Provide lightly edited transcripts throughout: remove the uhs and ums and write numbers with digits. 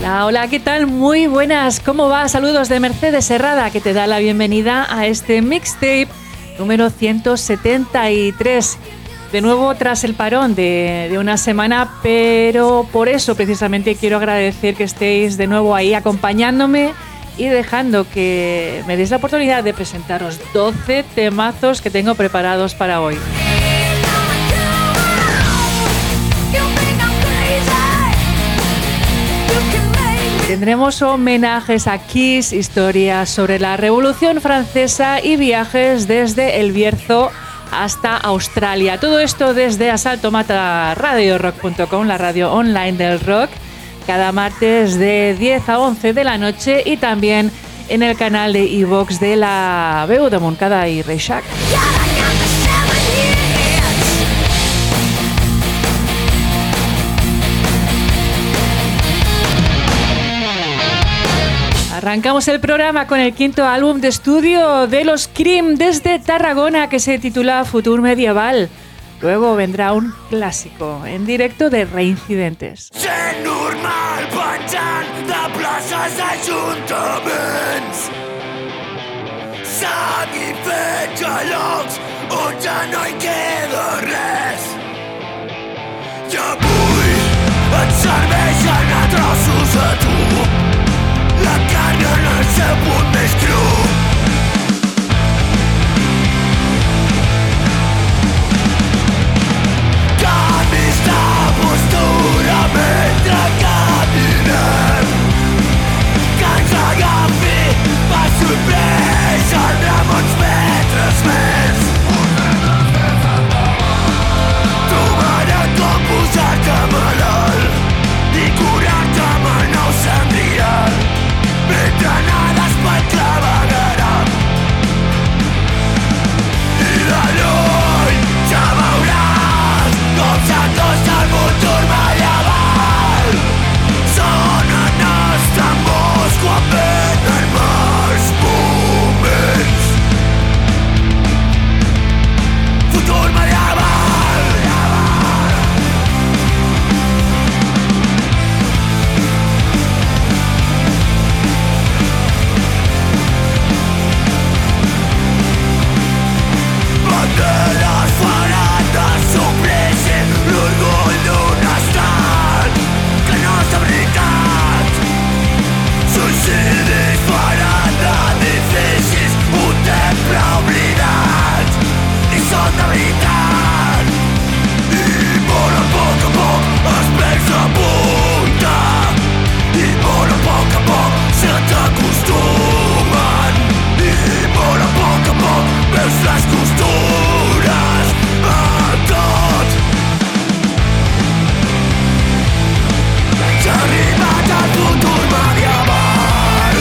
Hola, hola, ¿qué tal? Muy buenas, ¿cómo va? Saludos de Mercedes Herrada, que te da la bienvenida a este mixtape número 173. De nuevo tras el parón de una semana, pero por eso precisamente quiero agradecer que estéis de nuevo ahí acompañándome y dejando que me deis la oportunidad de presentaros 12 temazos que tengo preparados para hoy. Tendremos homenajes a Kiss, historias sobre la Revolución Francesa y viajes desde El Bierzo hasta Australia. Todo esto desde asaltomata.radiorock.com, la radio online del rock, cada martes de 10 a 11 de la noche y también en el canal de iVox de la Veu de Montcada y Reixac. Arrancamos el programa con el quinto álbum de estudio de los Cream desde Tarragona, que se titula Futur Medieval. Luego vendrá un clásico en directo de Reincidentes. Gent normal penjant de places d'ajuntaments, sang i fets a llocs on ja no hi queda res. I avui et serveixen a trossos a tu la carn en el seu punt més cru. Canvis de postura mentre caminem, que ens agafi per sorpresa el drama uns metres més. Trobaré com posar-te malalt i curar-te amb el nou sangrial mentre nades pel clavegueram. I de lluny ja veuràs com s'acosta el futur medieval. Sonen els tambors quan venen mals moments. Futur medieval. Banderes faran de suplici l'orgull d'un estat que no és de veritat. Suïcidis faran d'edificis un temple oblidat i són de veritat. I molt a poc els peus de punta i molt a poc se t'acostumen i molt a poc veus les costures a tot. S'ha arribat al futur medieval.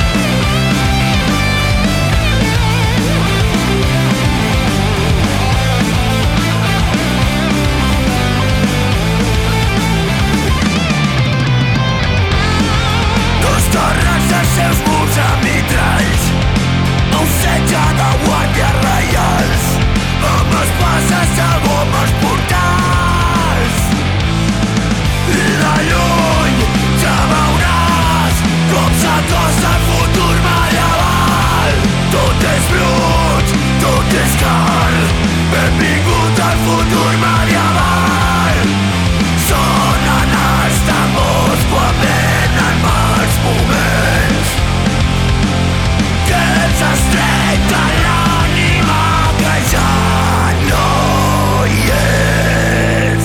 Dos torres als seus murs amb vitralls, un setge de guàrdies reials amb espases de goma als portals. I de lluny ja veuràs com s'acosta el futur medieval. Tot és brut, tot és car, benvingut al futur medieval. Sonen els tambors quan venen mals moments, que ens estreta l'ànima que ja no hi és.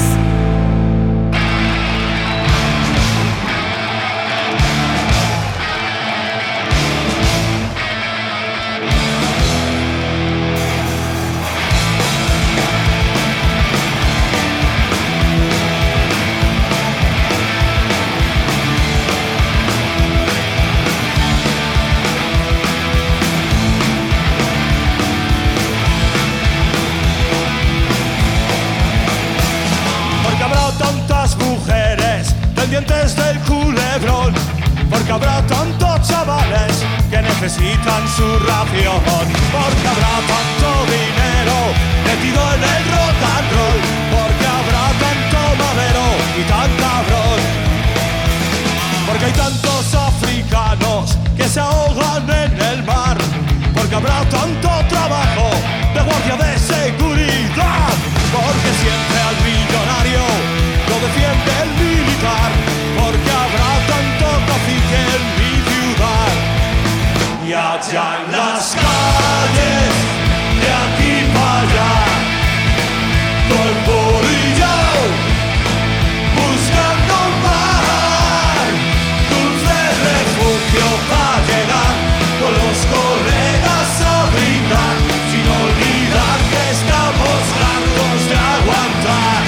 Porque habrá tantas mujeres pendientes del culebrón, porque habrá tantos chavales que necesitan su ración, porque habrá tanto dinero metido en el rock and roll, porque habrá tanto madero y tan cabrón, porque hay tantos africanos que se ahogan en el mar, porque habrá tanto trabajo de guardia de seguridad, porque siempre al millonario lo defiende el militar, porque habrá tanto cacique en mi ciudad. Y allá en las calles, de aquí para allá, todo el bolillo buscando un mar, dulce refugio para llegar con los colegas a brindar, sin olvidar que estamos hartos de aguantar.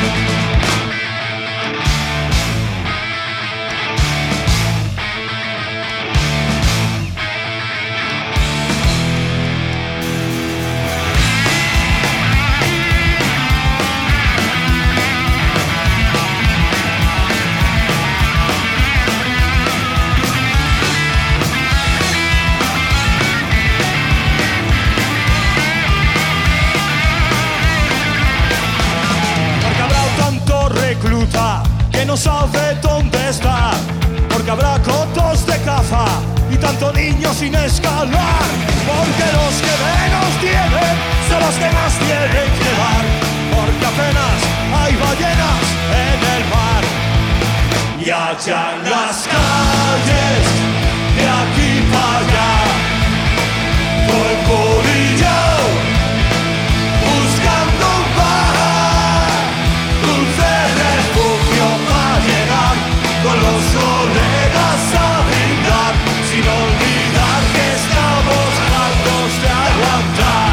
Que no sabe dónde está, porque habrá cotos de caza y tanto niño sin escalar, porque los que menos tienen son los que más tienen que dar, porque apenas hay ballenas en el mar. Y allá en las calles, de aquí para allá, todo el corillo buscando un bar, dulce refugio para llegar con los colegas a brindar, sin olvidar que estamos hartos de aguantar.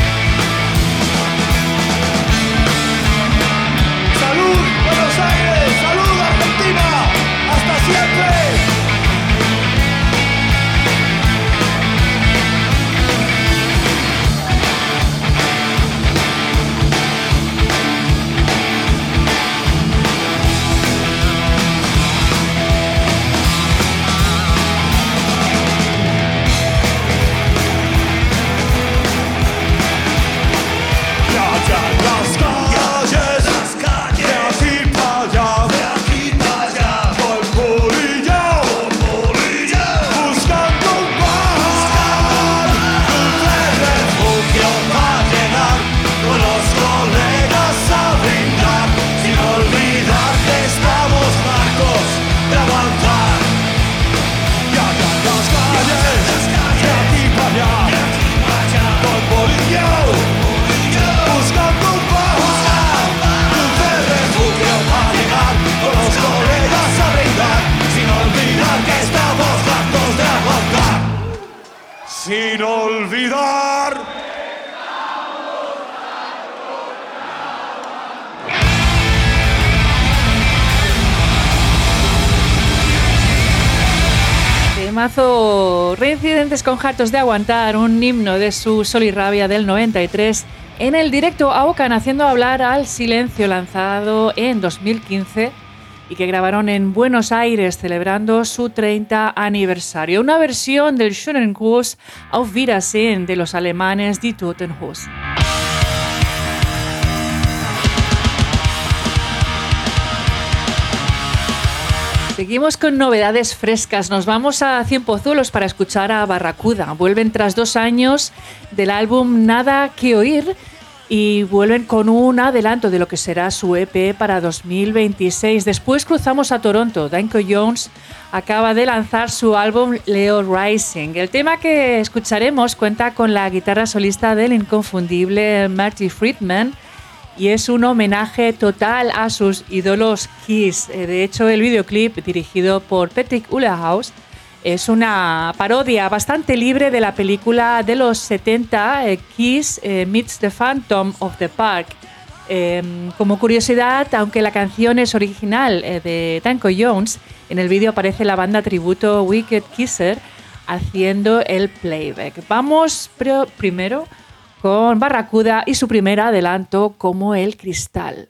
¡Salud, Buenos Aires! ¡Salud, Argentina! ¡Hasta siempre! Sin olvidar. Temazo, Reincidentes con Hartos de Aguantar, un himno de su Sol y Rabia del 93, en el directo a Ocan haciendo hablar al silencio, lanzado en 2015 y que grabaron en Buenos Aires celebrando su 30 aniversario. Una versión del Schönen Gruß auf Wiedersehen de los alemanes Die Toten Hosen. Seguimos con novedades frescas. Nos vamos a Cienpozuelos para escuchar a Barracuda. Vuelven tras 2 años del álbum Nada que Oír y vuelven con un adelanto de lo que será su EP para 2026. Después cruzamos a Toronto. Danko Jones acaba de lanzar su álbum Leo Rising. El tema que escucharemos cuenta con la guitarra solista del inconfundible Marty Friedman y es un homenaje total a sus ídolos Kiss. De hecho, el videoclip, dirigido por Patrick Ulehaus, es una parodia bastante libre de la película de los 70, Kiss Meets the Phantom of the Park. Como curiosidad, aunque la canción es original de Danko Jones, en el vídeo aparece la banda tributo Wicked Kisser haciendo el playback. Vamos primero con Barracuda y su primer adelanto, Como el Cristal.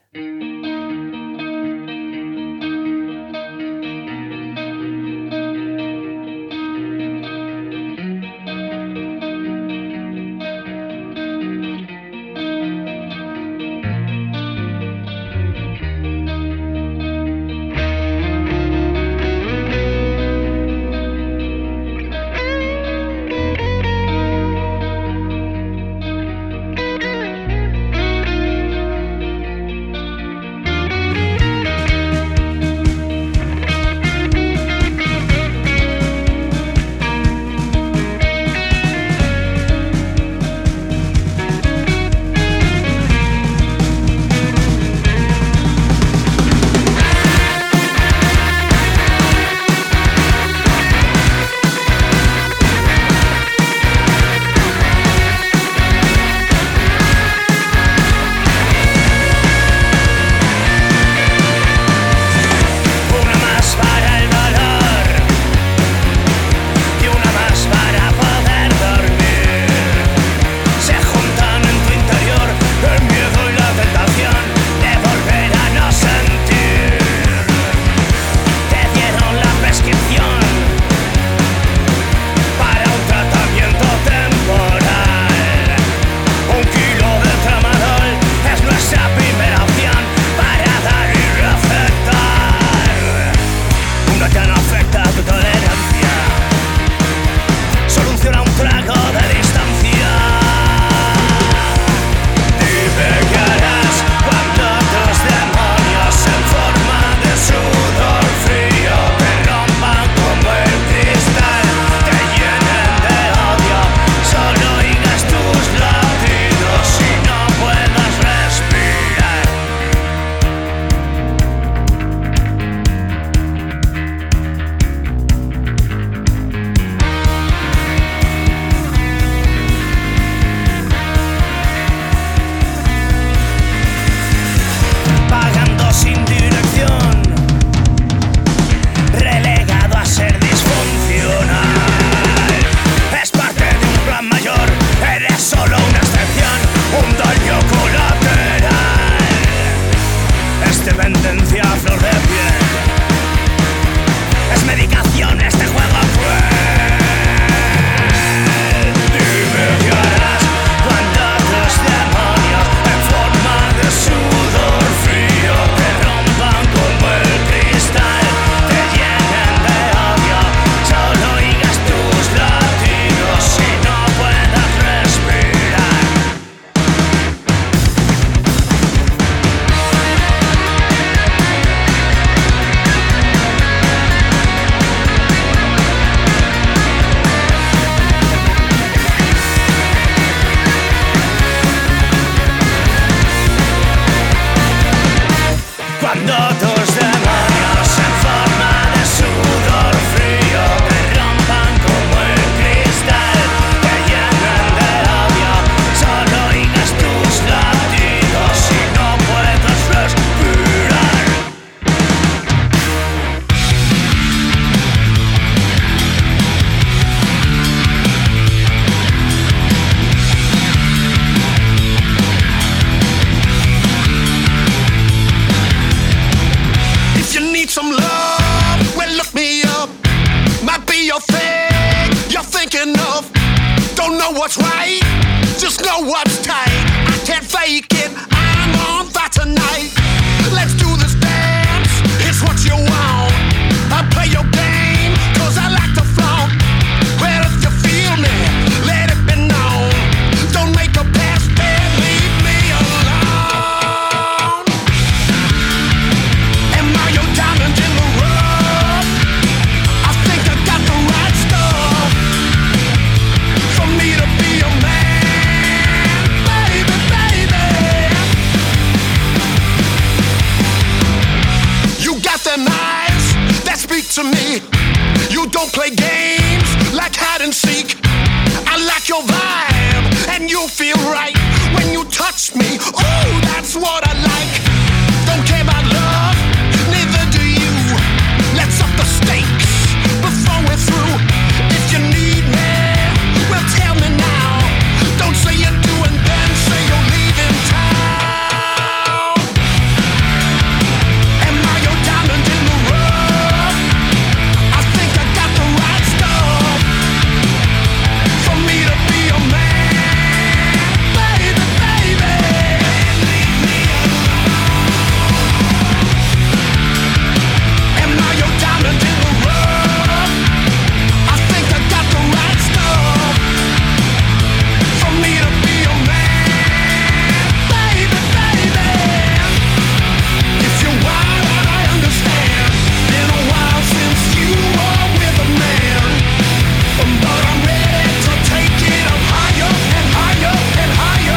be your thing you're thinking of. Don't know what's right, just know what's tight. I can't fake it, I'm on that tonight. Let's do this dance, it's what you want. I'll play your game, cause I like to flaunt. Well, if you feel me, let it be known. Don't make a pass, then leave me alone. Am I your diamond in the rough? I think I got the right stuff for me to be a man, baby, baby. You got them eyes that speak to me. You don't play games like hide and seek. I like your vibe and you feel right when you touch me. Oh, that's what I like. Don't care about love, neither do you. Let's up the stakes before we're through. If you need me, well tell me now. Don't say you do and then say you're leaving town. Am I your diamond in the rough? I think I got the right stuff for me to be a man, baby, baby. Am I your diamond in the rough? I think I got the right stuff for me to be a man, baby, baby. If you're wild, I understand. Been a while since you were with a man, but I'm ready to take it up higher and higher and higher.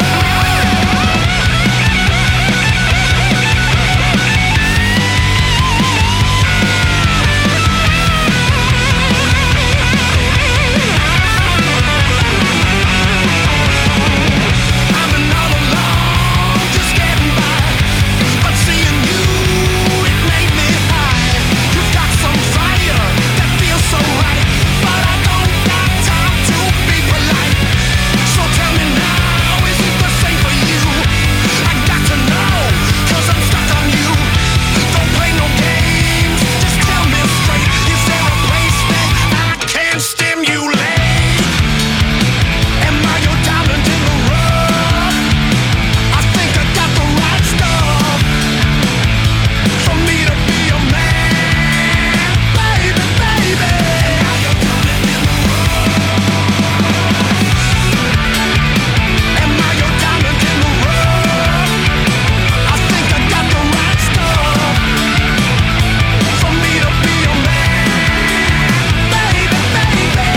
I'm not alone, just getting by. But seeing you, it made me high. You've got some fire that feels so right, but I don't got time to be polite. So tell me now, is it the same for you? I got to know, cause I'm stuck on you. Don't play no games, just tell me straight. Is there a place that I can stimulate? Am I your diamond in the rough? I think I got the right stuff for me to be a man, baby, baby. Am I your diamond in the rough? Am I your diamond in the rough? I think I got the right stuff for me to be a man, baby, baby.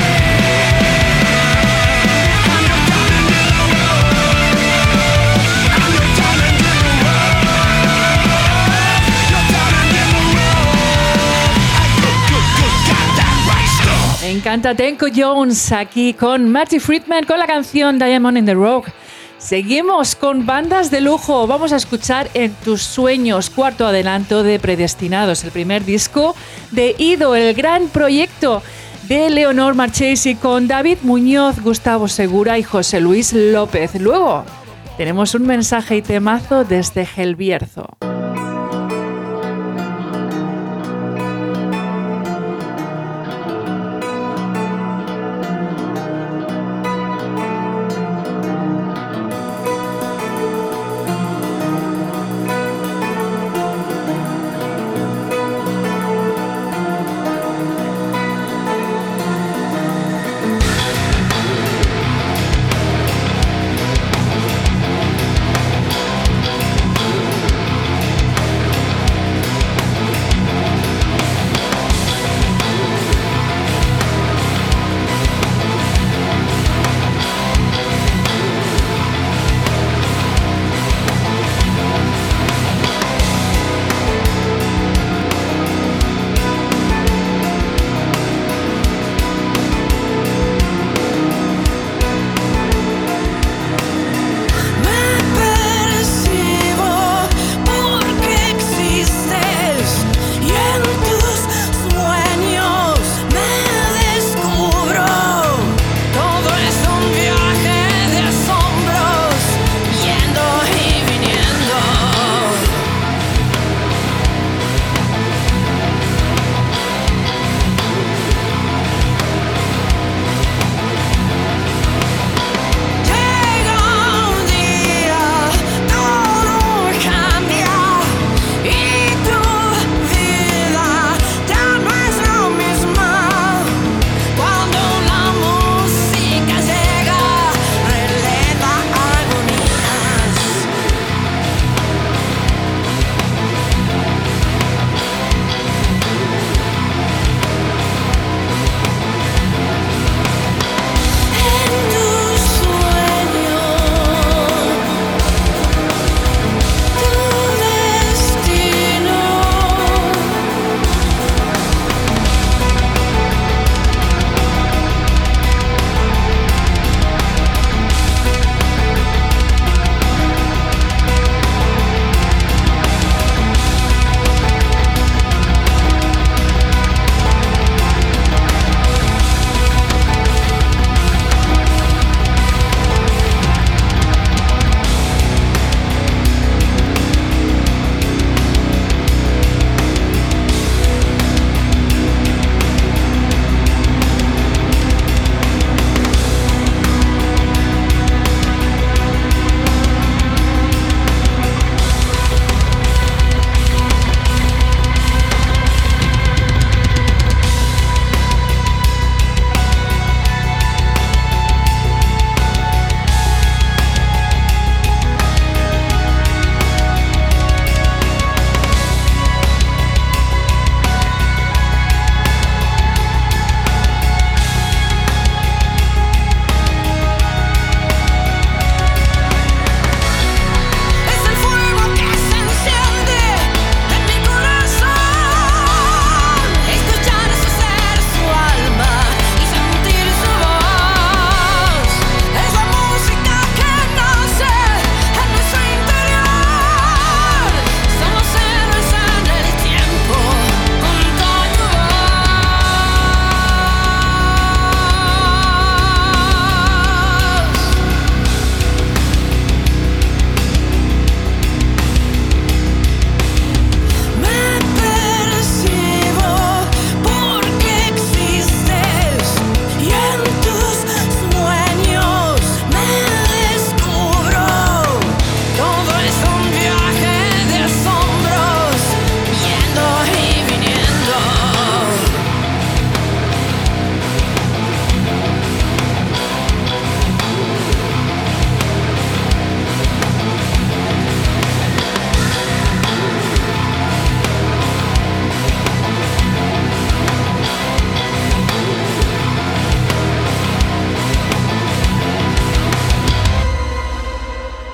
I'm your diamond in the rough. I'm your diamond in the rough. Your diamond in the rough. I got that right stuff. Me encanta Tenko Jones aquí con Marty Friedman con la canción Diamond in the Rough. Seguimos con bandas de lujo. Vamos a escuchar En tus sueños, cuarto adelanto de Predestinados, el primer disco de Ido, el gran proyecto de Leonor Marchesi con David Muñoz, Gustavo Segura y José Luis López. Luego tenemos un mensaje y temazo desde Gelbierzo.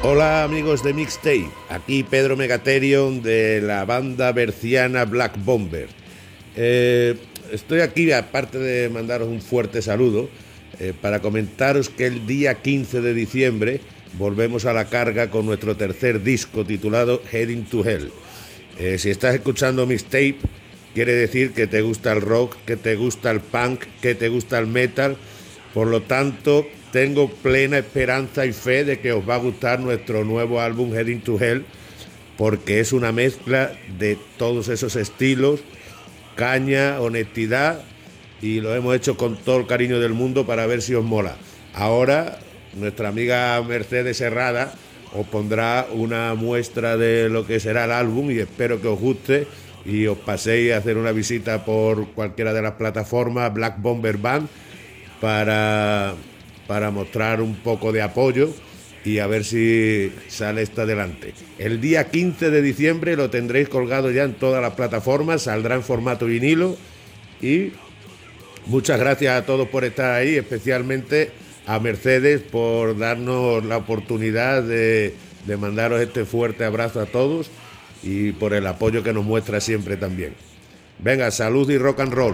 Hola amigos de Mixtape, aquí Pedro Megatherion de la banda berciana Black Bomber. Estoy aquí, aparte de mandaros un fuerte saludo, para comentaros que el día 15 de diciembre volvemos a la carga con nuestro tercer disco titulado Heading to Hell. Si estás escuchando Mixtape, quiere decir que te gusta el rock, que te gusta el punk, que te gusta el metal. Por lo tanto, tengo plena esperanza y fe de que os va a gustar nuestro nuevo álbum Heading to Hell, porque es una mezcla de todos esos estilos, caña, honestidad, y lo hemos hecho con todo el cariño del mundo para ver si os mola. Ahora, nuestra amiga Mercedes Serrada os pondrá una muestra de lo que será el álbum y espero que os guste y os paséis a hacer una visita por cualquiera de las plataformas Black Bomber Band para mostrar un poco de apoyo y a ver si sale esto adelante. El día 15 de diciembre lo tendréis colgado ya en todas las plataformas, saldrá en formato vinilo y muchas gracias a todos por estar ahí, especialmente a Mercedes por darnos la oportunidad de mandaros este fuerte abrazo a todos y por el apoyo que nos muestra siempre también. Venga, salud y rock and roll.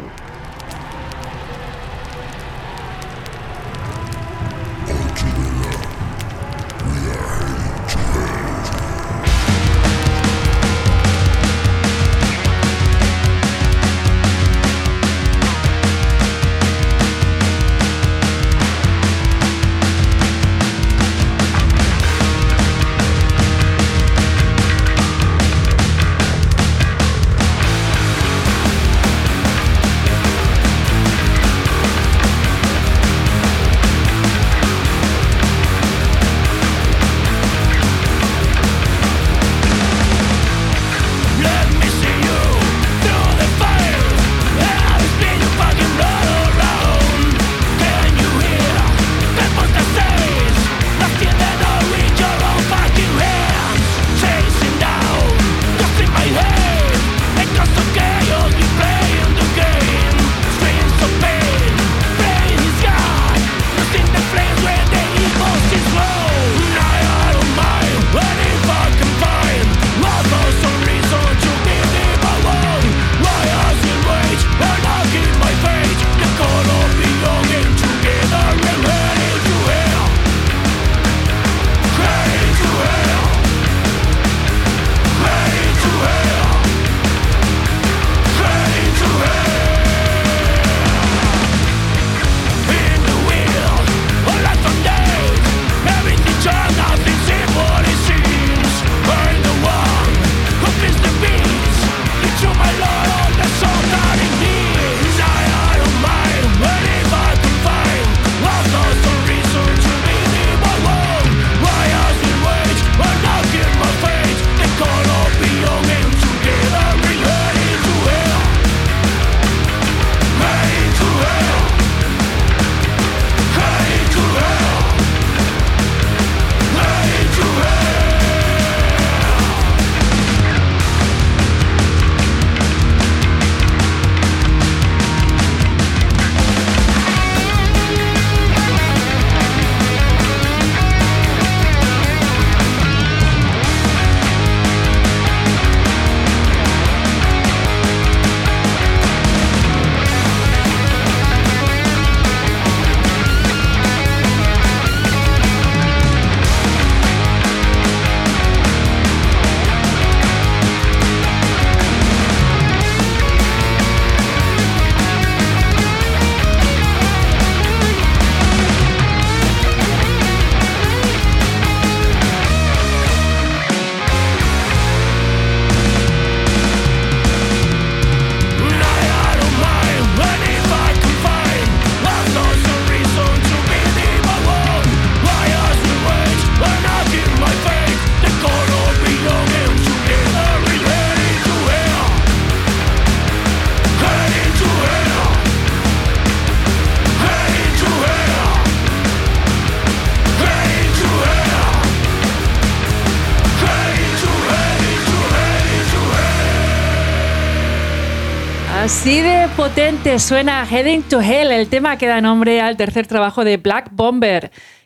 Así de potente suena Heading to Hell, el tema que da nombre al tercer trabajo de Black Bomber,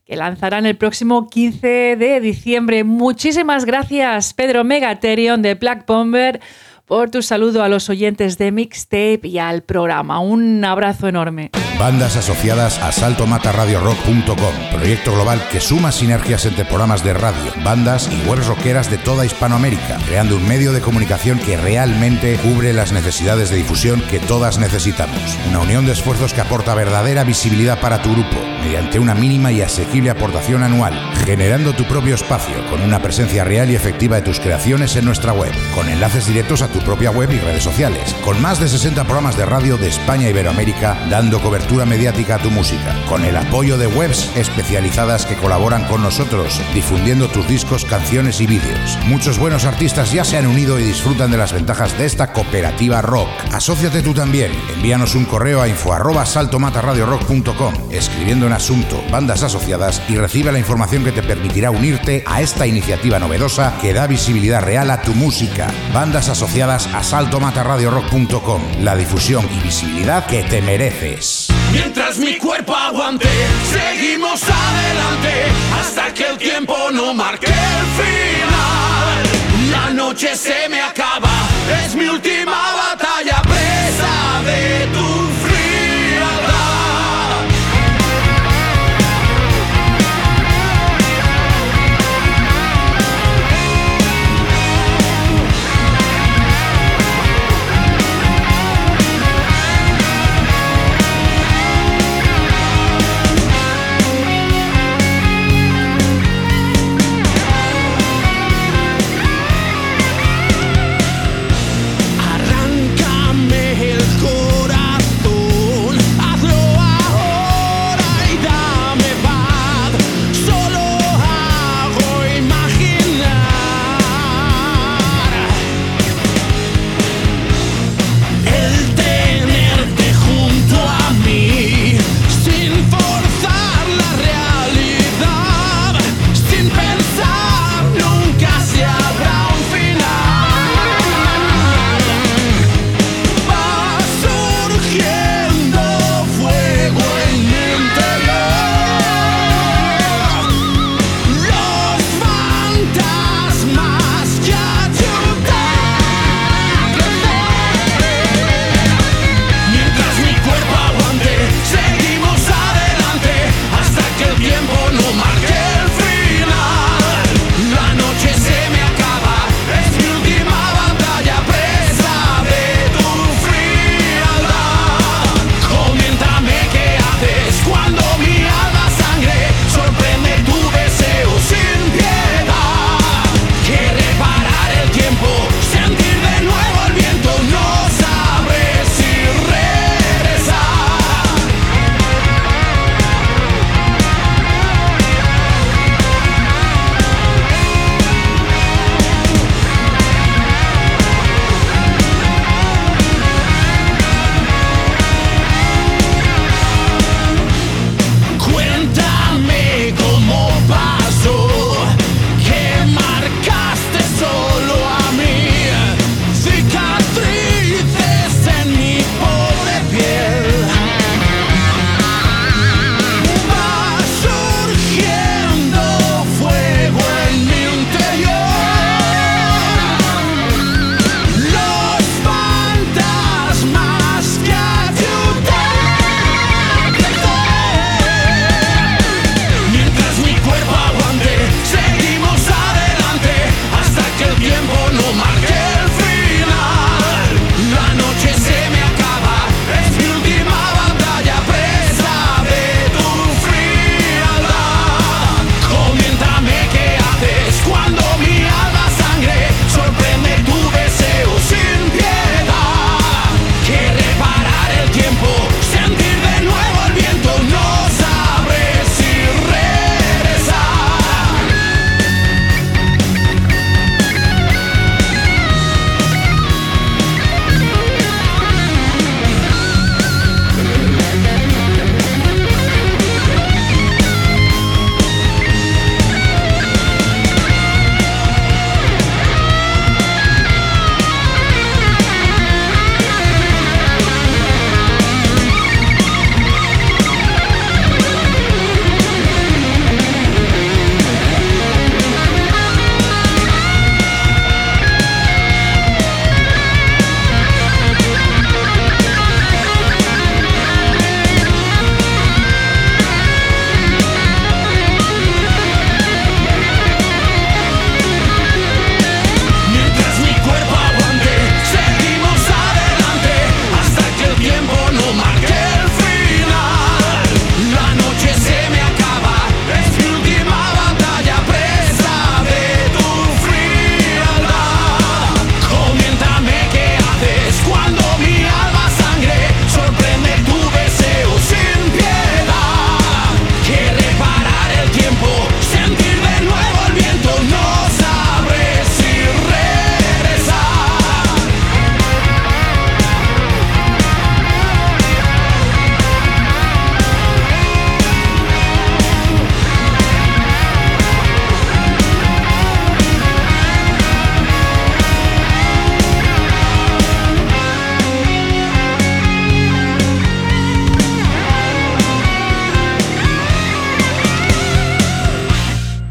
que lanzarán el próximo 15 de diciembre. Muchísimas gracias, Pedro Megatherion de Black Bomber, por tu saludo a los oyentes de Mixtape y al programa. Un abrazo enorme. Bandas asociadas a saltomatarradiorock.com, proyecto global que suma sinergias entre programas de radio, bandas y webs rockeras de toda Hispanoamérica, creando un medio de comunicación que realmente cubre las necesidades de difusión que todas necesitamos. Una unión de esfuerzos que aporta verdadera visibilidad para tu grupo, mediante una mínima y asequible aportación anual, generando tu propio espacio con una presencia real y efectiva de tus creaciones en nuestra web, con enlaces directos a tu propia web y redes sociales, con más de 60 programas de radio de España e Iberoamérica dando cobertura mediática a tu música, con el apoyo de webs especializadas que colaboran con nosotros, difundiendo tus discos, canciones y vídeos. Muchos buenos artistas ya se han unido y disfrutan de las ventajas de esta cooperativa rock. Asóciate tú también. Envíanos un correo a info@saltomatarradiorock.com, escribiendo en asunto bandas asociadas, y recibe la información que te permitirá unirte a esta iniciativa novedosa que da visibilidad real a tu música. Bandas asociadas a saltomatarradiorock.com, la difusión y visibilidad que te mereces. Mientras mi cuerpo aguante, seguimos adelante hasta que el tiempo no marque el final. La noche se me acaba, es mi última batalla, presa de tu frialdad. Arráncame el corazón.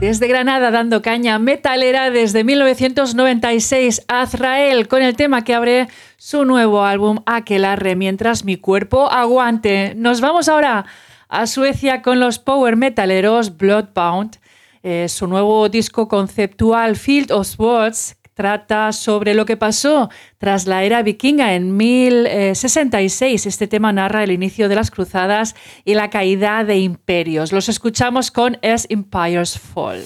Desde Granada dando caña metalera desde 1996, Azrael con el tema que abre su nuevo álbum Aquelarre, mientras mi cuerpo aguante. Nos vamos ahora a Suecia con los power metaleros Bloodbound. Su nuevo disco conceptual Field of Swords trata sobre lo que pasó tras la era vikinga en 1066. Este tema narra el inicio de las cruzadas y la caída de imperios. Los escuchamos con As Empires Fall.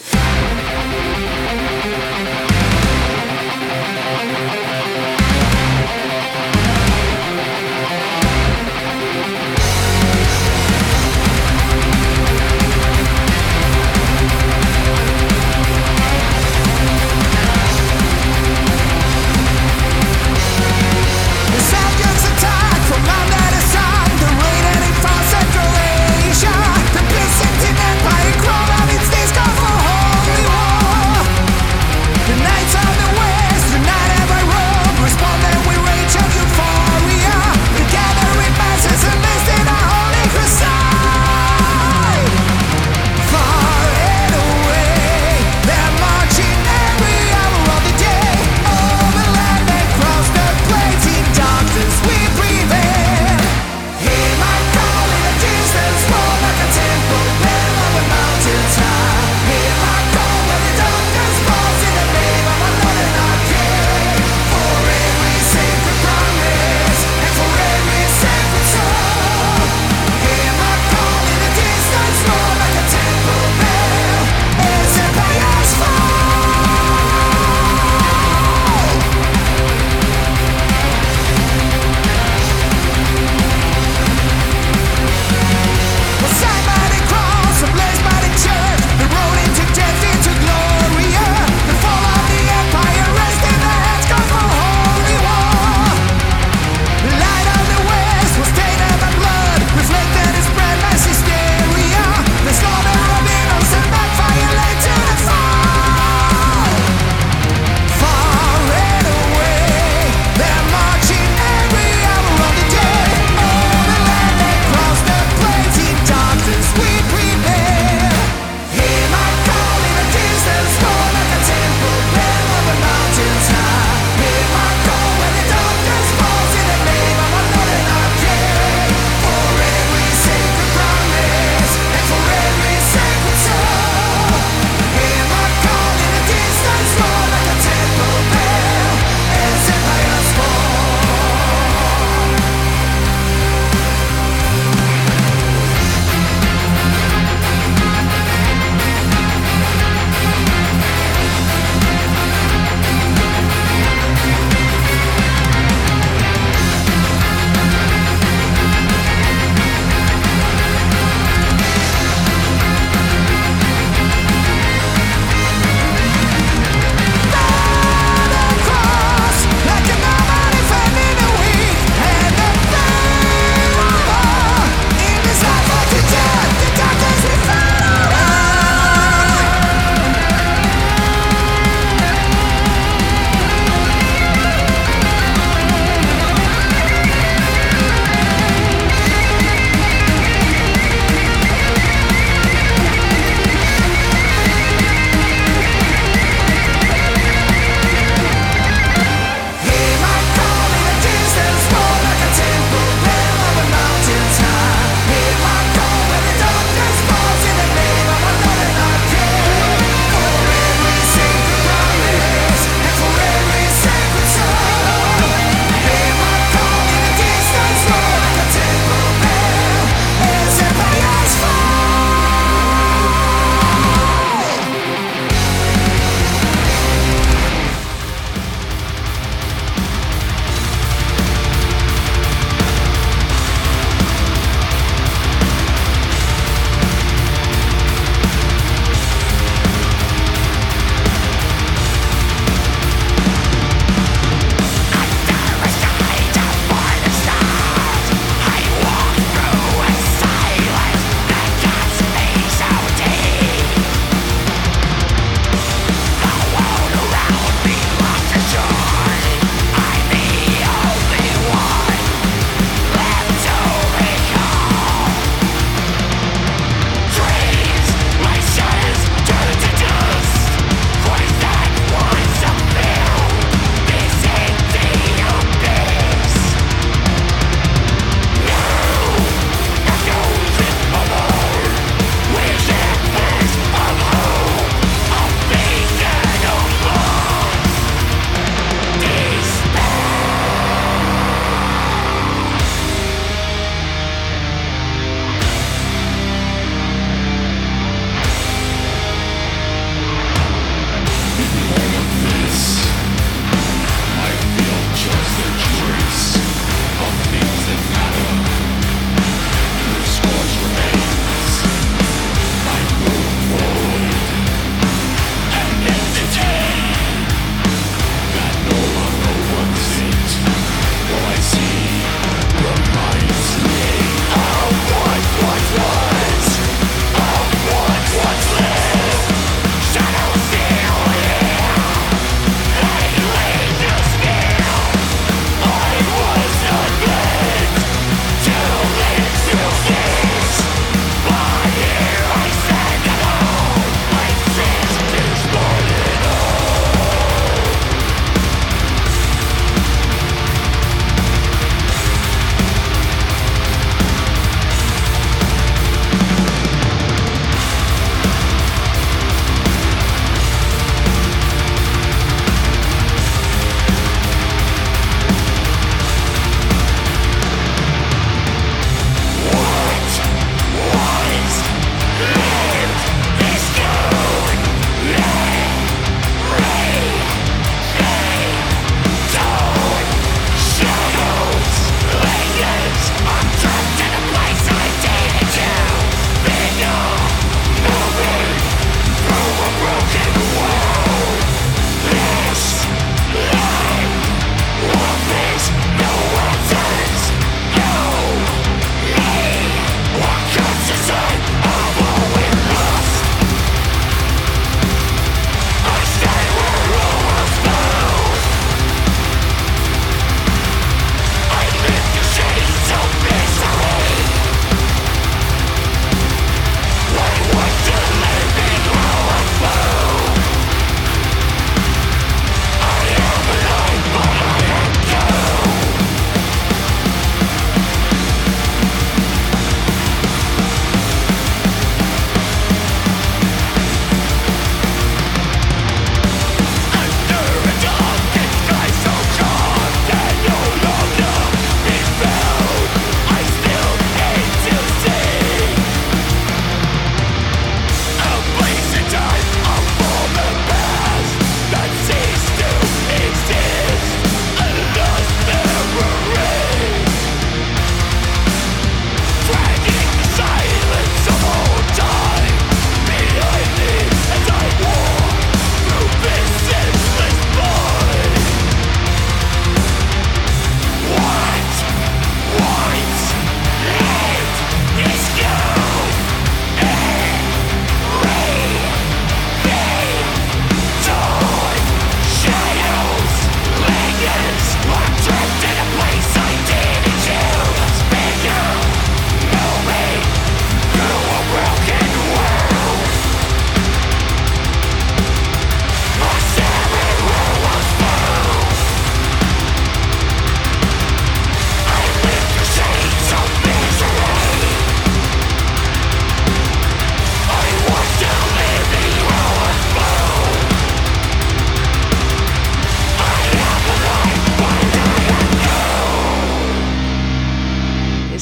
The Byzantine Empire crawled on its days, gone for holy war.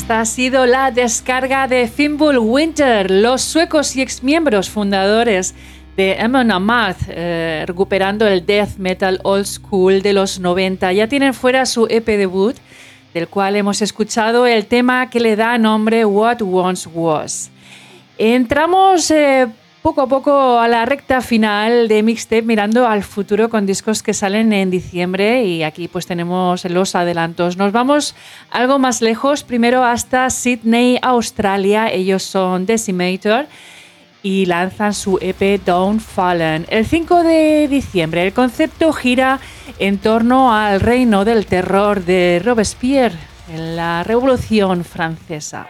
Esta ha sido la descarga de Fimbul Winter, los suecos y exmiembros fundadores de Amon Amarth, recuperando el death metal old school de los 90. Ya tienen fuera su EP debut, del cual hemos escuchado el tema que le da nombre What Once Was. Entramos poco a poco a la recta final de Mixtape, mirando al futuro con discos que salen en diciembre, y aquí pues tenemos los adelantos. Nos vamos algo más lejos, primero hasta Sydney, Australia. Ellos son Decimator y lanzan su EP Downfallen el 5 de diciembre. El concepto gira en torno al reino del terror de Robespierre en la Revolución Francesa.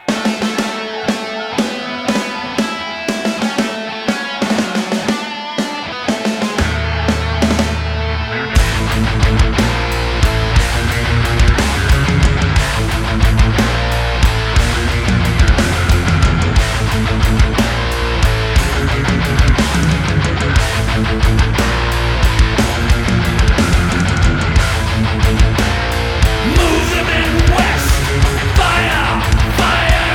Move them in west, fire, fire.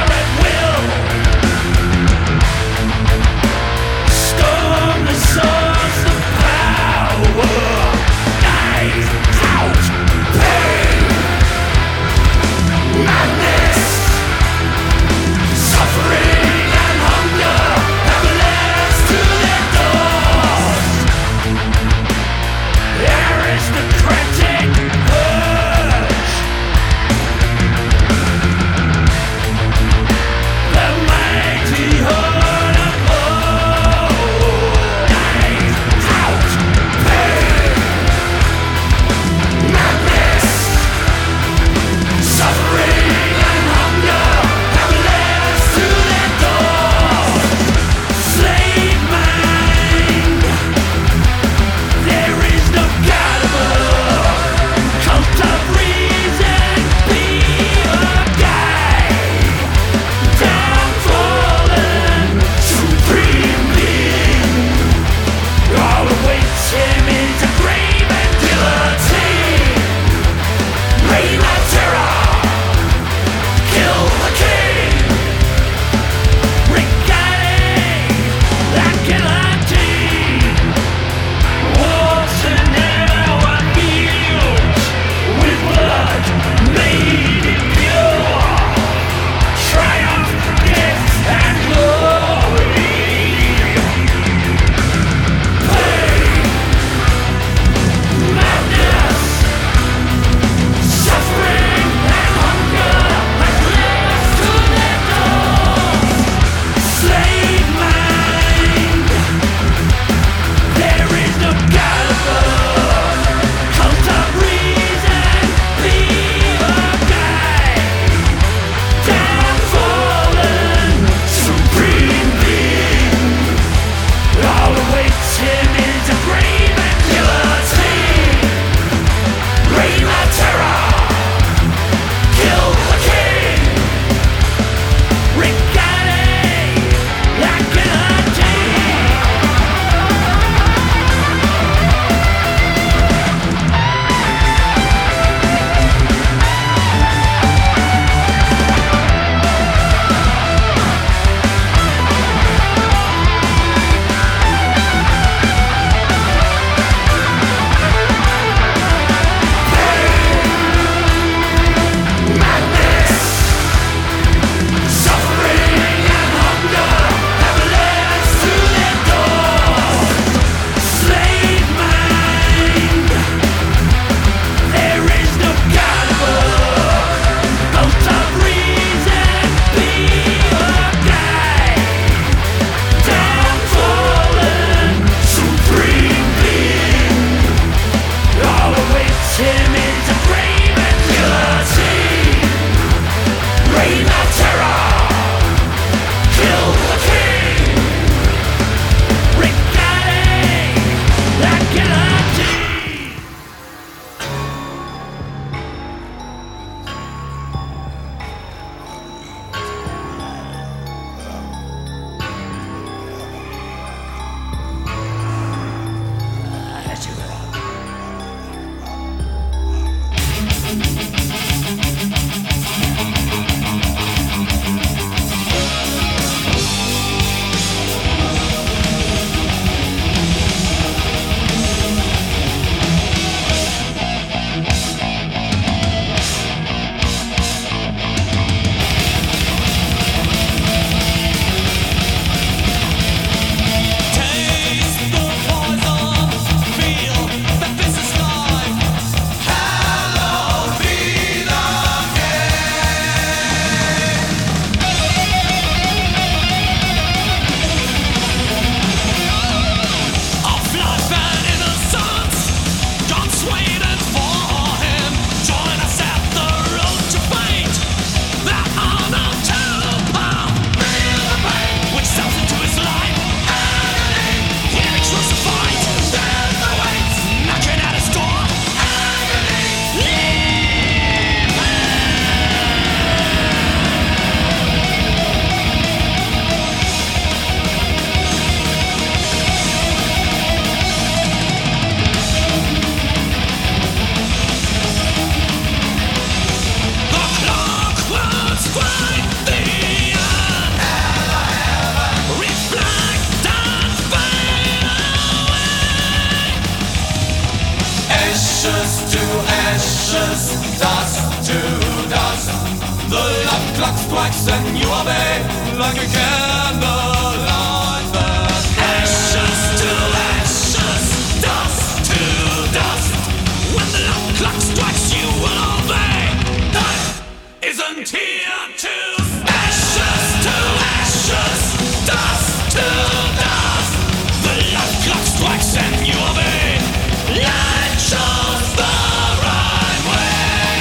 wax and you obey like a candlelight that ashes to ashes, dust to dust. When the love clock strikes, you will obey. That isn't here to ashes to ashes, dust to dust. The love clock strikes and you obey. Light shows the right way.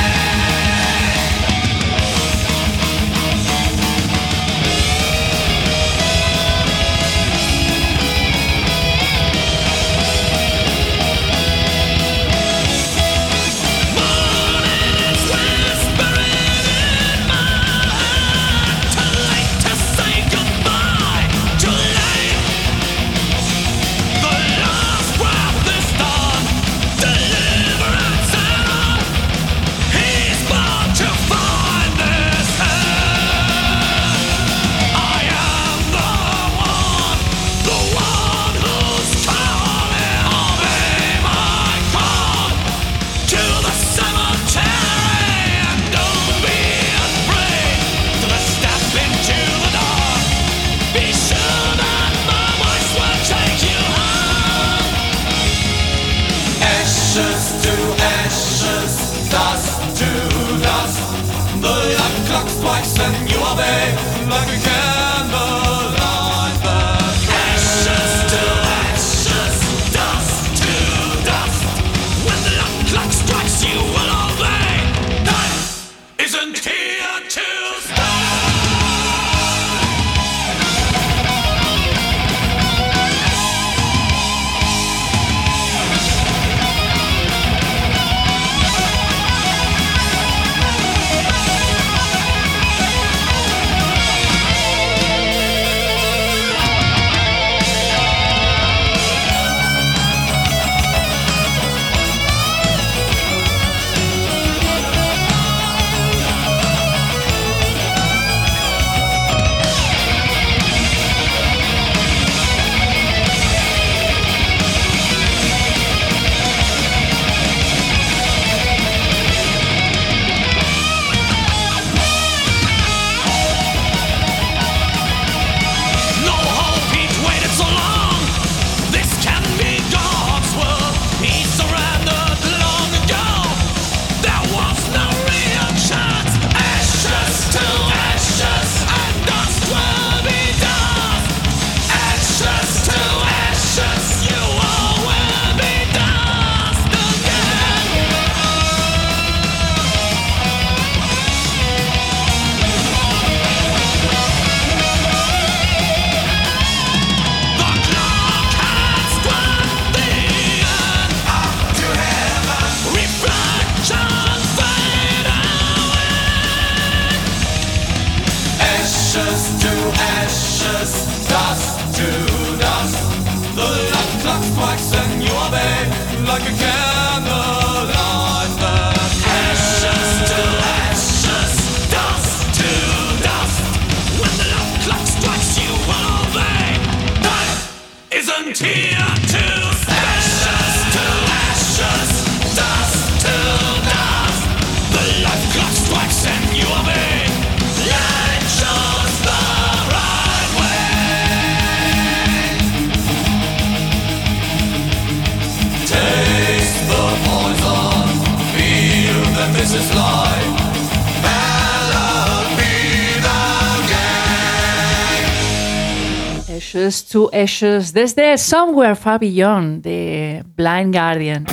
Morning is whispering in my heart. Too late to say goodbye. Too late. The last breath is done. Deliverance and on. He's bound to find this hand. I am the one who's calling. Obey my call to the cemetery, and don't be afraid to step into the dark. Be sure that my voice will take you home. Ashes to ashes, dust to dust. The love clock strikes and you obey like a candlelight that ashes to ashes, dust to dust. When the love clock strikes, you will obey. That isn't here to stay. No hope he'd waited so long. This can be God's will. He surrendered long ago. There was no real chance. Ashes to ashes, and dust will be dust. Ashes to ashes, you all will be dust again. The clock has struck the end. Up to heaven. Reflections fade away. Ashes to ashes, dust to dust. The love clock strikes and you obey like a candlelight that ashes to ashes, dust to dust. When the love clock strikes, you will obey. That isn't here to stay. Ashes to ashes, dust to dust. The love clock strikes and you obey. Light shows the right way. Taste the poison, feel that this is life. Ballad be the game. Ashes to Ashes, desde Somewhere Far Beyond de Blind Guardian.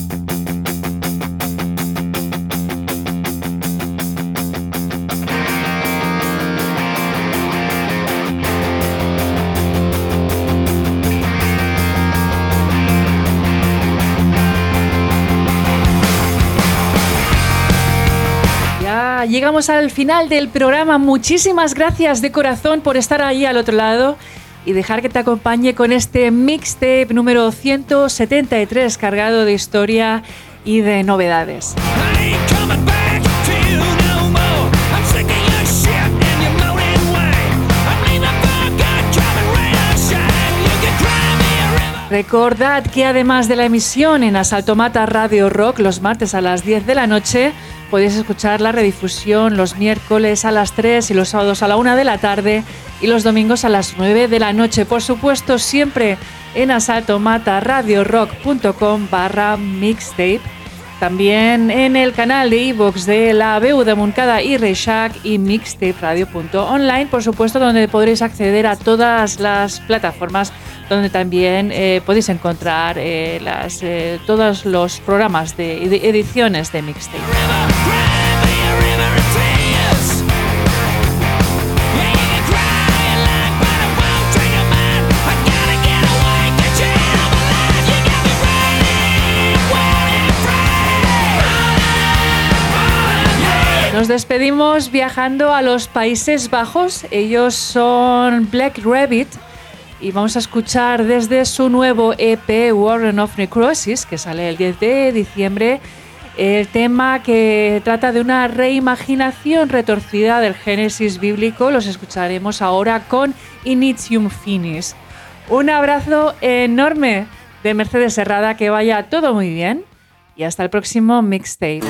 Ya llegamos al final del programa. Muchísimas gracias de corazón por estar ahí al otro lado y dejar que te acompañe con este mixtape número 173 cargado de historia y de novedades. I ain't coming back to you no more. I'm sick of your shit and your moaning way. I'm leaving for good, driving rain or shine. You can cry me a river. Recordad que además de la emisión en Asalto Mata Radio Rock los martes a las 10 de la noche, podéis escuchar la redifusión los miércoles a las 3 y los sábados a la 1 de la tarde y los domingos a las 9 de la noche. Por supuesto, siempre en asaltomataradiorock.com/mixtape. También en el canal de iVoox de la Veu de Montcada y Reixac y mixtaperadio.online, por supuesto, donde podréis acceder a todas las plataformas donde también podéis encontrar todos los programas de ediciones de Mixtape. Nos despedimos viajando a los Países Bajos. Ellos son Black Rabbit y vamos a escuchar desde su nuevo EP Warren of Necrosis, que sale el 10 de diciembre, el tema que trata de una reimaginación retorcida del Génesis bíblico. Los escucharemos ahora con Initium Finis. Un abrazo enorme de Mercedes Serrada, que vaya todo muy bien y hasta el próximo Mixtape.